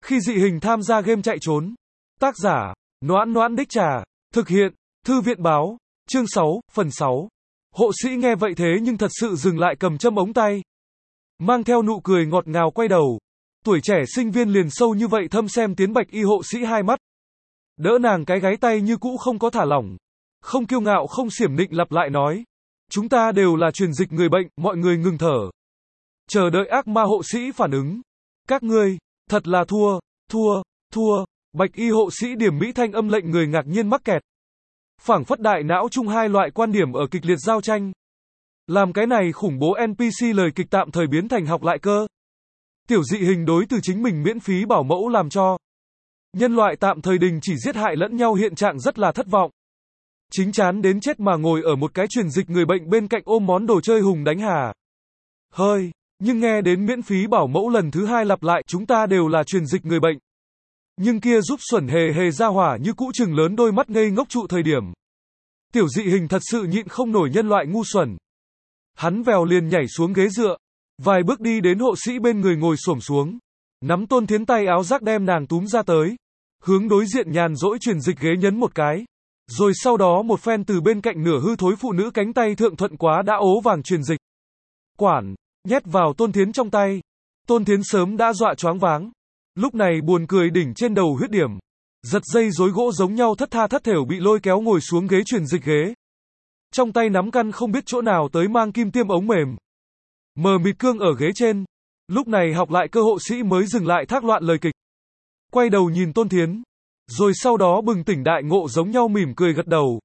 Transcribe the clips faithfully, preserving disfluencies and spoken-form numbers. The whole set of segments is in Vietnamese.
Khi dị hình tham gia game chạy trốn. Tác giả, Noãn Noãn Đích Trà. Thực hiện, Thư viện báo. Chương sáu, phần sáu. Hộ sĩ nghe vậy thế nhưng thật sự dừng lại cầm châm ống tay. Mang theo nụ cười ngọt ngào quay đầu. Tuổi trẻ sinh viên liền sâu như vậy thâm xem tiến bạch y hộ sĩ hai mắt. Đỡ nàng cái gáy tay như cũ không có thả lỏng. Không kiêu ngạo không xiểm nịnh lặp lại nói. Chúng ta đều là truyền dịch người bệnh, mọi người ngừng thở. Chờ đợi ác ma hộ sĩ phản ứng. Các ngươi, thật là thua, thua, thua. Bạch y hộ sĩ điểm mỹ thanh âm lệnh người ngạc nhiên mắc kẹt. Phảng phất đại não chung hai loại quan điểm ở kịch liệt giao tranh. Làm cái này khủng bố en pê xê lời kịch tạm thời biến thành học lại cơ. Tiểu dị hình đối từ chính mình miễn phí bảo mẫu làm cho. Nhân loại tạm thời đình chỉ giết hại lẫn nhau hiện trạng rất là thất vọng. Chính chán đến chết mà ngồi ở một cái truyền dịch người bệnh bên cạnh ôm món đồ chơi hùng đánh hà. Hơi, nhưng nghe đến miễn phí bảo mẫu lần thứ hai lặp lại chúng ta đều là truyền dịch người bệnh. Nhưng kia giúp xuẩn hề hề ra hỏa như cũ chừng lớn đôi mắt ngây ngốc trụ thời điểm. Tiểu dị hình thật sự nhịn không nổi nhân loại ngu xuẩn. Hắn vèo liền nhảy xuống ghế dựa. Vài bước đi đến hộ sĩ bên người ngồi xổm xuống. Nắm Tôn Thiến tay áo rác đem nàng túm ra tới. Hướng đối diện nhàn rỗi truyền dịch ghế nhấn một cái. Rồi sau đó một phen từ bên cạnh nửa hư thối phụ nữ cánh tay thượng thuận quá đã ố vàng truyền dịch. Quản, nhét vào Tôn Thiến trong tay. Tôn Thiến sớm đã dọa choáng váng. Lúc này buồn cười đỉnh trên đầu huyết điểm. Giật dây rối gỗ giống nhau thất tha thất thểu bị lôi kéo ngồi xuống ghế truyền dịch ghế. Trong tay nắm căn không biết chỗ nào tới mang kim tiêm ống mềm. Mờ mịt cương ở ghế trên. Lúc này học lại cơ hộ sĩ mới dừng lại thác loạn lời kịch. Quay đầu nhìn Tôn Thiến. Rồi sau đó bừng tỉnh đại ngộ giống nhau mỉm cười gật đầu.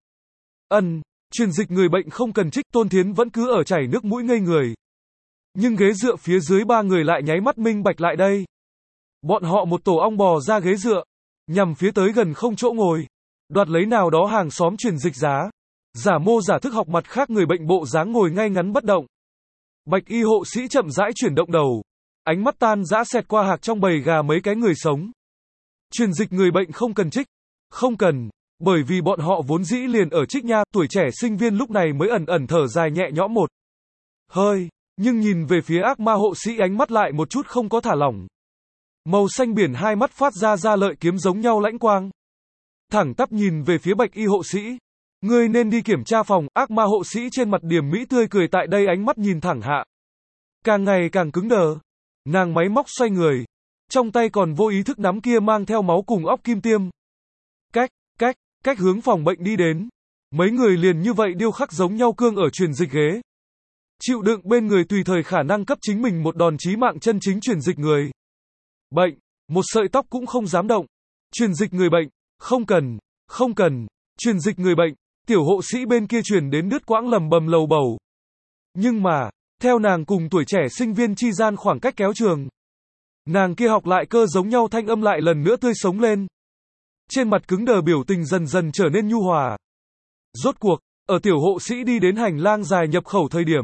Ân, truyền dịch người bệnh không cần trích. Tôn Thiến vẫn cứ ở chảy nước mũi ngây người. Nhưng ghế dựa phía dưới ba người lại nháy mắt minh bạch lại đây. Bọn họ một tổ ong bò ra ghế dựa. Nhằm phía tới gần không chỗ ngồi. Đoạt lấy nào đó hàng xóm truyền dịch giá. Giả mô giả thức học mặt khác người bệnh bộ dáng ngồi ngay ngắn bất động. Bạch y hộ sĩ chậm rãi chuyển động đầu. Ánh mắt tan dã xẹt qua hạc trong bầy gà mấy cái người sống. Truyền dịch người bệnh không cần trích. Không cần. Bởi vì bọn họ vốn dĩ liền ở trích nha. Tuổi trẻ sinh viên lúc này mới ẩn ẩn thở dài nhẹ nhõm một hơi. Nhưng nhìn về phía ác ma hộ sĩ ánh mắt lại một chút không có thả lỏng. Màu xanh biển hai mắt phát ra ra lợi kiếm giống nhau lãnh quang. Thẳng tắp nhìn về phía bạch y hộ sĩ. Ngươi nên đi kiểm tra phòng. Ác ma hộ sĩ trên mặt điểm mỹ tươi cười tại đây ánh mắt nhìn thẳng hạ. Càng ngày càng cứng đờ. Nàng máy móc xoay người. Trong tay còn vô ý thức nắm kia mang theo máu cùng óc kim tiêm. Cách, cách, cách hướng phòng bệnh đi đến. Mấy người liền như vậy điêu khắc giống nhau cương ở truyền dịch ghế. Chịu đựng bên người tùy thời khả năng cấp chính mình một đòn chí mạng chân chính truyền dịch người. Bệnh, một sợi tóc cũng không dám động. Truyền dịch người bệnh, không cần, không cần, truyền dịch người bệnh, tiểu hộ sĩ bên kia truyền đến đứt quãng lầm bầm lầu bầu. Nhưng mà, theo nàng cùng tuổi trẻ sinh viên chi gian khoảng cách kéo trường. Nàng kia học lại cơ giống nhau thanh âm lại lần nữa tươi sống lên. Trên mặt cứng đờ biểu tình dần dần trở nên nhu hòa. Rốt cuộc, ở tiểu hộ sĩ đi đến hành lang dài nhập khẩu thời điểm.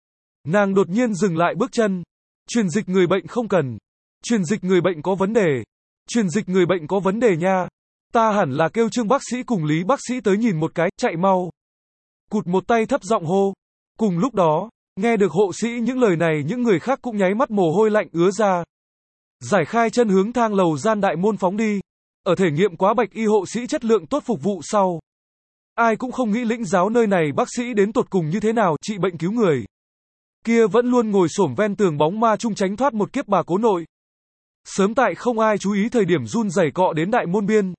Nàng đột nhiên dừng lại bước chân. Truyền dịch người bệnh không cần. Truyền dịch người bệnh có vấn đề. Truyền dịch người bệnh có vấn đề nha. Ta hẳn là kêu Trương bác sĩ cùng Lý bác sĩ tới nhìn một cái, chạy mau. Cụt một tay thấp giọng hô. Cùng lúc đó, nghe được hộ sĩ những lời này những người khác cũng nháy mắt mồ hôi lạnh ứa ra. Giải khai chân hướng thang lầu gian đại môn phóng đi. Ở thể nghiệm quá bạch y hộ sĩ chất lượng tốt phục vụ sau. Ai cũng không nghĩ lĩnh giáo nơi này bác sĩ đến tột cùng như thế nào trị bệnh cứu người. Kia vẫn luôn ngồi xổm ven tường bóng ma chung tránh thoát một kiếp bà cố nội. Sớm tại không ai chú ý thời điểm run rẩy cọ đến đại môn biên.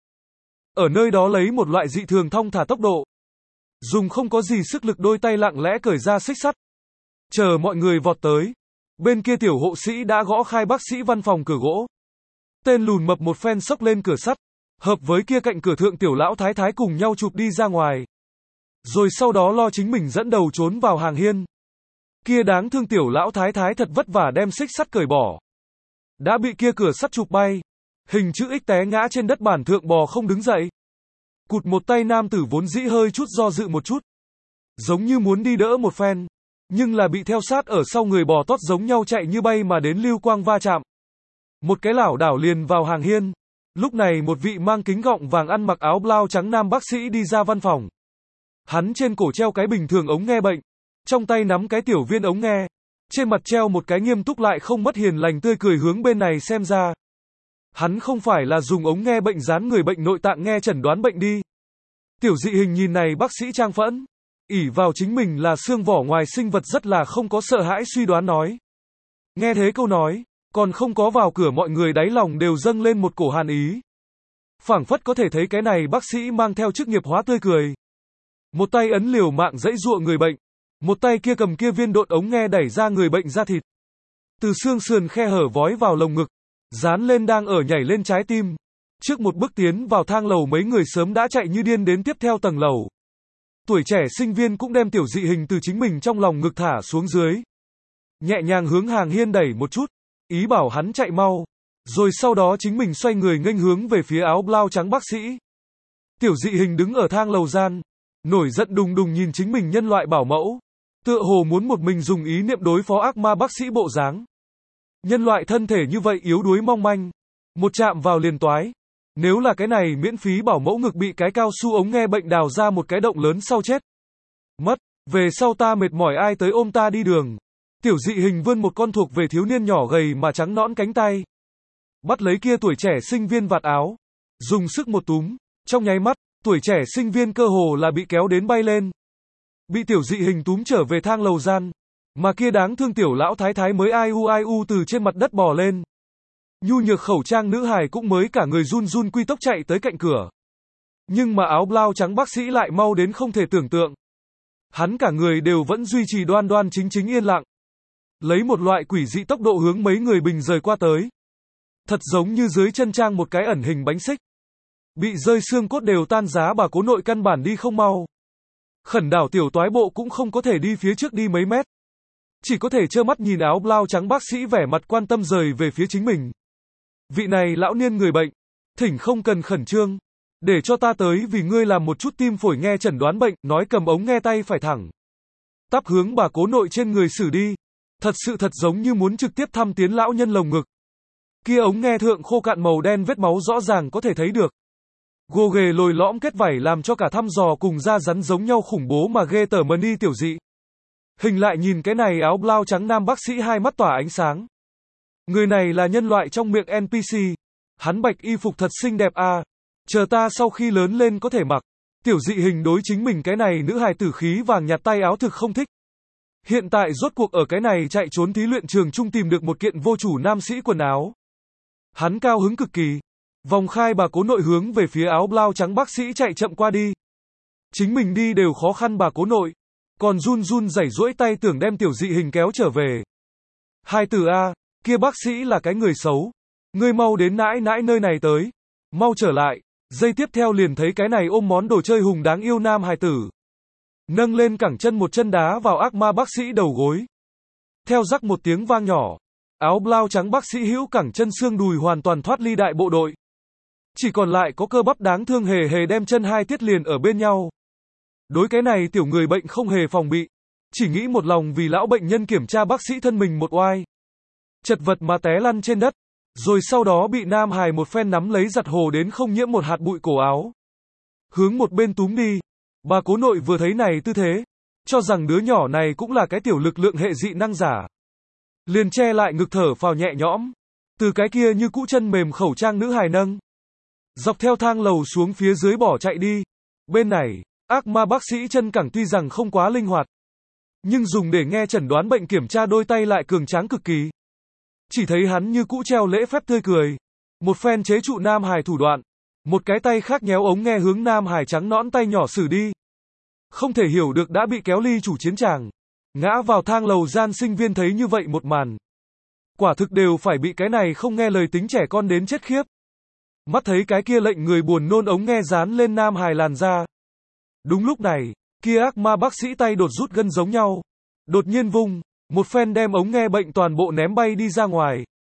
Ở nơi đó lấy một loại dị thường thong thả tốc độ. Dùng không có gì sức lực đôi tay lặng lẽ cởi ra xích sắt. Chờ mọi người vọt tới. Bên kia tiểu hộ sĩ đã gõ khai bác sĩ văn phòng cửa gỗ. Tên lùn mập một phen xốc lên cửa sắt. Hợp với kia cạnh cửa thượng tiểu lão thái thái cùng nhau chụp đi ra ngoài. Rồi sau đó lo chính mình dẫn đầu trốn vào hàng hiên. Kia đáng thương tiểu lão thái thái thật vất vả đem xích sắt cởi bỏ. Đã bị kia cửa sắt chụp bay. Hình chữ X té ngã trên đất bản thượng bò không đứng dậy. Cụt một tay nam tử vốn dĩ hơi chút do dự một chút. Giống như muốn đi đỡ một phen. Nhưng là bị theo sát ở sau người bò tót giống nhau chạy như bay mà đến lưu quang va chạm. Một cái lảo đảo liền vào hàng hiên. Lúc này một vị mang kính gọng vàng ăn mặc áo blau trắng nam bác sĩ đi ra văn phòng. Hắn trên cổ treo cái bình thường ống nghe bệnh. Trong tay nắm cái tiểu viên ống nghe. Trên mặt treo một cái nghiêm túc lại không mất hiền lành tươi cười hướng bên này xem ra. Hắn không phải là dùng ống nghe bệnh dán người bệnh nội tạng nghe chẩn đoán bệnh đi. Tiểu dị hình nhìn này bác sĩ trang phẫn, ỷ vào chính mình là xương vỏ ngoài sinh vật rất là không có sợ hãi suy đoán nói. Nghe thế câu nói, còn không có vào cửa mọi người đáy lòng đều dâng lên một cổ hàn ý. Phảng phất có thể thấy cái này bác sĩ mang theo chức nghiệp hóa tươi cười. Một tay ấn liều mạng dãy dụa người bệnh, một tay kia cầm kia viên độn ống nghe đẩy ra người bệnh ra thịt. Từ xương sườn khe hở vói vào lồng ngực, dán lên đang ở nhảy lên trái tim. Trước một bước tiến vào thang lầu mấy người sớm đã chạy như điên đến tiếp theo tầng lầu. Tuổi trẻ sinh viên cũng đem tiểu dị hình từ chính mình trong lòng ngực thả xuống dưới. Nhẹ nhàng hướng Hàng Hiên đẩy một chút, ý bảo hắn chạy mau. Rồi sau đó chính mình xoay người nghênh hướng về phía áo blau trắng bác sĩ. Tiểu dị hình đứng ở thang lầu gian, nổi giận đùng đùng nhìn chính mình nhân loại bảo mẫu. Tựa hồ muốn một mình dùng ý niệm đối phó ác ma bác sĩ bộ dáng. Nhân loại thân thể như vậy yếu đuối mong manh. Một chạm vào liền toái. Nếu là cái này miễn phí bảo mẫu ngực bị cái cao su ống nghe bệnh đào ra một cái động lớn sau chết. Mất, về sau ta mệt mỏi ai tới ôm ta đi đường. Tiểu dị hình vươn một con thuộc về thiếu niên nhỏ gầy mà trắng nõn cánh tay. Bắt lấy kia tuổi trẻ sinh viên vạt áo. Dùng sức một túm. Trong nháy mắt, tuổi trẻ sinh viên cơ hồ là bị kéo đến bay lên. Bị tiểu dị hình túm trở về thang lầu gian. Mà kia đáng thương tiểu lão thái thái mới ai u ai u từ trên mặt đất bò lên. Nhu nhược khẩu trang nữ hài cũng mới cả người run run quy tốc chạy tới cạnh cửa. Nhưng mà áo blau trắng bác sĩ lại mau đến không thể tưởng tượng. Hắn cả người đều vẫn duy trì đoan đoan chính chính yên lặng. Lấy một loại quỷ dị tốc độ hướng mấy người bình rời qua tới. Thật giống như dưới chân trang một cái ẩn hình bánh xích. Bị rơi xương cốt đều tan giá bà cố nội căn bản đi không mau. Khẩn đảo tiểu toái bộ cũng không có thể đi phía trước đi mấy mét. Chỉ có thể trơ mắt nhìn áo blau trắng bác sĩ vẻ mặt quan tâm rời về phía chính mình. Vị này lão niên người bệnh, thỉnh không cần khẩn trương. Để cho ta tới vì ngươi làm một chút tim phổi nghe chẩn đoán bệnh, nói cầm ống nghe tay phải thẳng. Tắp hướng bà cố nội trên người xử đi. Thật sự thật giống như muốn trực tiếp thăm tiến lão nhân lồng ngực. Kia ống nghe thượng khô cạn màu đen vết máu rõ ràng có thể thấy được. Gồ ghề lồi lõm kết vảy làm cho cả thăm dò cùng da rắn giống nhau khủng bố mà ghê tởm mần đi tiểu dị. Hình lại nhìn cái này áo blau trắng nam bác sĩ hai mắt tỏa ánh sáng. Người này là nhân loại trong miệng en pê xê. Hắn bạch y phục thật xinh đẹp à. Chờ ta sau khi lớn lên có thể mặc. Tiểu dị hình đối chính mình cái này nữ hài tử khí vàng nhạt tay áo thực không thích. Hiện tại rốt cuộc ở cái này chạy trốn thí luyện trường trung tìm được một kiện vô chủ nam sĩ quần áo. Hắn cao hứng cực kỳ. Vòng khai bà cố nội hướng về phía áo blau trắng bác sĩ chạy chậm qua đi. Chính mình đi đều khó khăn bà cố nội. Còn run run rẩy rũi tay tưởng đem tiểu dị hình kéo trở về. Hai từ A, kia bác sĩ là cái người xấu. Ngươi mau đến nãi nãi nơi này tới. Mau trở lại. Giây tiếp theo liền thấy cái này ôm món đồ chơi hùng đáng yêu nam hài tử. Nâng lên cẳng chân một chân đá vào ác ma bác sĩ đầu gối. Theo rắc một tiếng vang nhỏ. Áo blau trắng bác sĩ hữu cẳng chân xương đùi hoàn toàn thoát ly đại bộ đội. Chỉ còn lại có cơ bắp đáng thương hề hề đem chân hai tiết liền ở bên nhau. Đối cái này tiểu người bệnh không hề phòng bị. Chỉ nghĩ một lòng vì lão bệnh nhân kiểm tra bác sĩ thân mình một oai. Chật vật mà té lăn trên đất. Rồi sau đó bị nam hài một phen nắm lấy giặt hồ đến không nhiễm một hạt bụi cổ áo. Hướng một bên túm đi. Bà cố nội vừa thấy này tư thế. Cho rằng đứa nhỏ này cũng là cái tiểu lực lượng hệ dị năng giả. Liền che lại ngực thở phào nhẹ nhõm. Từ cái kia như cũ chân mềm khẩu trang nữ hài nâng. Dọc theo thang lầu xuống phía dưới bỏ chạy đi. Bên này, ác ma bác sĩ chân cẳng tuy rằng không quá linh hoạt. Nhưng dùng để nghe chẩn đoán bệnh kiểm tra đôi tay lại cường tráng cực kỳ. Chỉ thấy hắn như cũ treo lễ phép tươi cười. Một phen chế trụ nam hài thủ đoạn. Một cái tay khác nhéo ống nghe hướng nam hài trắng nõn tay nhỏ xử đi. Không thể hiểu được đã bị kéo ly chủ chiến tràng. Ngã vào thang lầu gian sinh viên thấy như vậy một màn. Quả thực đều phải bị cái này không nghe lời tính trẻ con đến chết khiếp. Mắt thấy cái kia lệnh người buồn nôn ống nghe dán lên nam hài làn da. Đúng lúc này, kia ác ma bác sĩ tay đột rút gân giống nhau. Đột nhiên vung, một phen đem ống nghe bệnh toàn bộ ném bay đi ra ngoài.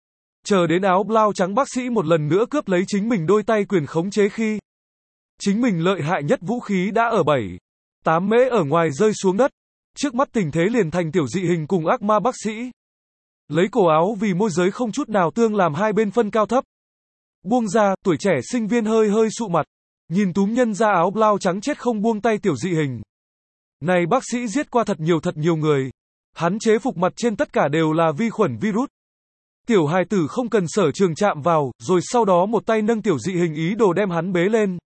Chờ đến áo blau trắng bác sĩ một lần nữa cướp lấy chính mình đôi tay quyền khống chế khi. Chính mình lợi hại nhất vũ khí đã ở bảy, tám mễ ở ngoài rơi xuống đất. Trước mắt tình thế liền thành tiểu dị hình cùng ác ma bác sĩ. Lấy cổ áo vì môi giới không chút nào tương làm hai bên phân cao thấp. Buông ra, tuổi trẻ sinh viên hơi hơi sụ mặt. Nhìn túm nhân ra áo blau trắng chết không buông tay tiểu dị hình. Này bác sĩ giết qua thật nhiều thật nhiều người. Hắn chế phục mặt trên tất cả đều là vi khuẩn virus. Tiểu hài tử không cần sở trường chạm vào, rồi sau đó một tay nâng tiểu dị hình ý đồ đem hắn bế lên.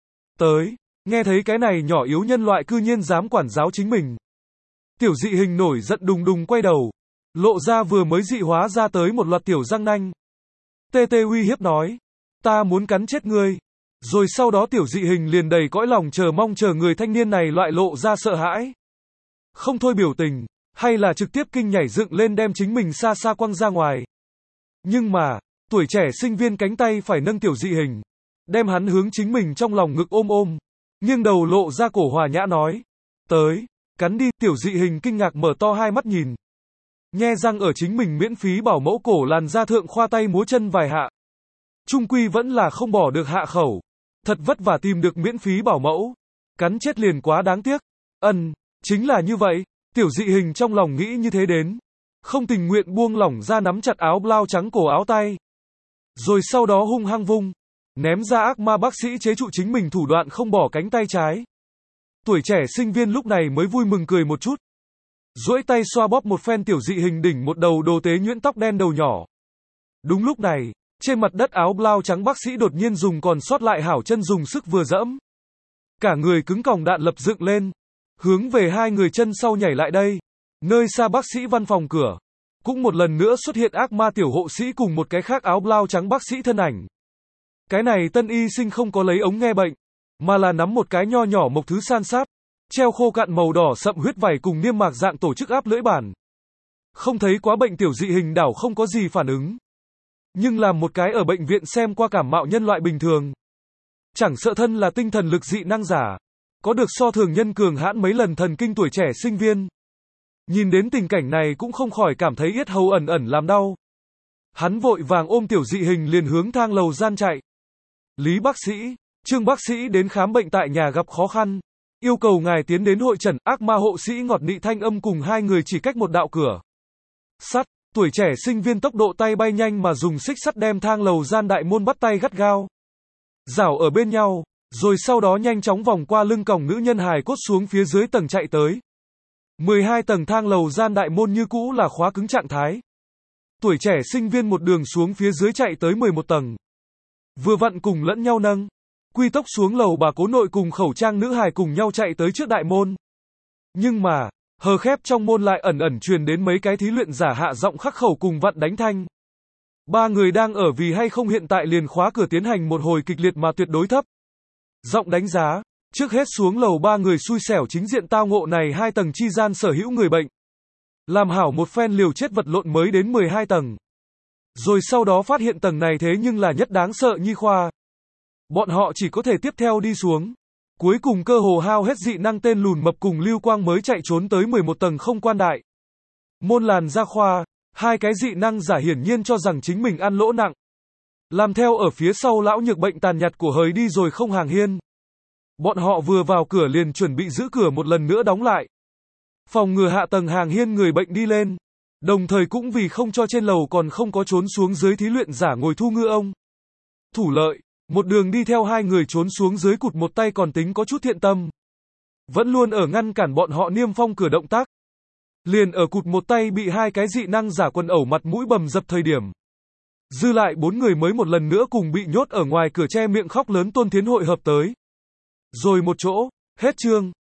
Tới, nghe thấy cái này nhỏ yếu nhân loại cư nhiên dám quản giáo chính mình. Tiểu dị hình nổi giận đùng đùng quay đầu, lộ ra vừa mới dị hóa ra tới một loạt tiểu răng nanh. Tê tê uy hiếp nói, ta muốn cắn chết ngươi. Rồi sau đó tiểu dị hình liền đầy cõi lòng chờ mong chờ người thanh niên này loại lộ ra sợ hãi. Không thôi biểu tình, hay là trực tiếp kinh nhảy dựng lên đem chính mình xa xa quăng ra ngoài. Nhưng mà, tuổi trẻ sinh viên cánh tay phải nâng tiểu dị hình, đem hắn hướng chính mình trong lòng ngực ôm ôm, nghiêng đầu lộ ra cổ hòa nhã nói, tới, cắn đi, tiểu dị hình kinh ngạc mở to hai mắt nhìn. Nhe răng ở chính mình miễn phí bảo mẫu cổ làn da thượng khoa tay múa chân vài hạ. Trung quy vẫn là không bỏ được hạ khẩu. Thật vất vả tìm được miễn phí bảo mẫu. Cắn chết liền quá đáng tiếc. Ân, chính là như vậy, tiểu dị hình trong lòng nghĩ như thế đến. Không tình nguyện buông lỏng ra nắm chặt áo blau trắng cổ áo tay. Rồi sau đó hung hăng vung. Ném ra ác ma bác sĩ chế trụ chính mình thủ đoạn không bỏ cánh tay trái. Tuổi trẻ sinh viên lúc này mới vui mừng cười một chút. Duỗi tay xoa bóp một phen tiểu dị hình đỉnh một đầu đồ tế nhuyễn tóc đen đầu nhỏ. Đúng lúc này, trên mặt đất áo blau trắng bác sĩ đột nhiên dùng còn sót lại hảo chân dùng sức vừa dẫm. Cả người cứng còng đạn lập dựng lên, hướng về hai người chân sau nhảy lại đây. Nơi xa bác sĩ văn phòng cửa, cũng một lần nữa xuất hiện ác ma tiểu hộ sĩ cùng một cái khác áo blau trắng bác sĩ thân ảnh. Cái này tân y sinh không có lấy ống nghe bệnh, mà là nắm một cái nho nhỏ mộc thứ san sát, treo khô cạn màu đỏ sậm huyết vảy cùng niêm mạc dạng tổ chức áp lưỡi bản. Không thấy quá bệnh tiểu dị hình đảo không có gì phản ứng. Nhưng làm một cái ở bệnh viện xem qua cảm mạo nhân loại bình thường. Chẳng sợ thân là tinh thần lực dị năng giả. Có được so thường nhân cường hãn mấy lần thần kinh tuổi trẻ sinh viên. Nhìn đến tình cảnh này cũng không khỏi cảm thấy yết hầu ẩn ẩn làm đau. Hắn vội vàng ôm tiểu dị hình liền hướng thang lầu gian chạy. Lý bác sĩ, Trương bác sĩ đến khám bệnh tại nhà gặp khó khăn. Yêu cầu ngài tiến đến hội trần, ác ma hộ sĩ ngọt nị thanh âm cùng hai người chỉ cách một đạo cửa. Sắt, tuổi trẻ sinh viên tốc độ tay bay nhanh mà dùng xích sắt đem thang lầu gian đại môn bắt tay gắt gao. Rảo ở bên nhau, rồi sau đó nhanh chóng vòng qua lưng còng nữ nhân hài cốt xuống phía dưới tầng chạy tới. mười hai tầng thang lầu gian đại môn như cũ là khóa cứng trạng thái. Tuổi trẻ sinh viên một đường xuống phía dưới chạy tới mười một tầng. Vừa vặn cùng lẫn nhau nâng. Quy tốc xuống lầu bà cố nội cùng khẩu trang nữ hài cùng nhau chạy tới trước đại môn. Nhưng mà, hờ khép trong môn lại ẩn ẩn truyền đến mấy cái thí luyện giả hạ giọng khắc khẩu cùng vặn đánh thanh. Ba người đang ở vì hay không hiện tại liền khóa cửa tiến hành một hồi kịch liệt mà tuyệt đối thấp. Giọng đánh giá, trước hết xuống lầu ba người xui xẻo chính diện tao ngộ này hai tầng chi gian sở hữu người bệnh. Làm hảo một phen liều chết vật lộn mới đến mười hai tầng. Rồi sau đó phát hiện tầng này thế nhưng là nhất đáng sợ nhi khoa. Bọn họ chỉ có thể tiếp theo đi xuống. Cuối cùng cơ hồ hao hết dị năng tên lùn mập cùng Lưu Quang mới chạy trốn tới mười một tầng không quan đại. Môn làn ra khoa, hai cái dị năng giả hiển nhiên cho rằng chính mình ăn lỗ nặng. Làm theo ở phía sau lão nhược bệnh tàn nhạt của hời đi rồi không hàng hiên. Bọn họ vừa vào cửa liền chuẩn bị giữ cửa một lần nữa đóng lại. Phòng ngừa hạ tầng hàng hiên người bệnh đi lên. Đồng thời cũng vì không cho trên lầu còn không có trốn xuống dưới thí luyện giả ngồi thu ngư ông. Thủ lợi. Một đường đi theo hai người trốn xuống dưới cụt một tay còn tính có chút thiện tâm. Vẫn luôn ở ngăn cản bọn họ niêm phong cửa động tác. Liền ở cụt một tay bị hai cái dị năng giả quần ẩu mặt mũi bầm dập thời điểm. Dư lại bốn người mới một lần nữa cùng bị nhốt ở ngoài cửa che miệng khóc lớn Tôn Thiến hội hợp tới. Rồi một chỗ, hết chương.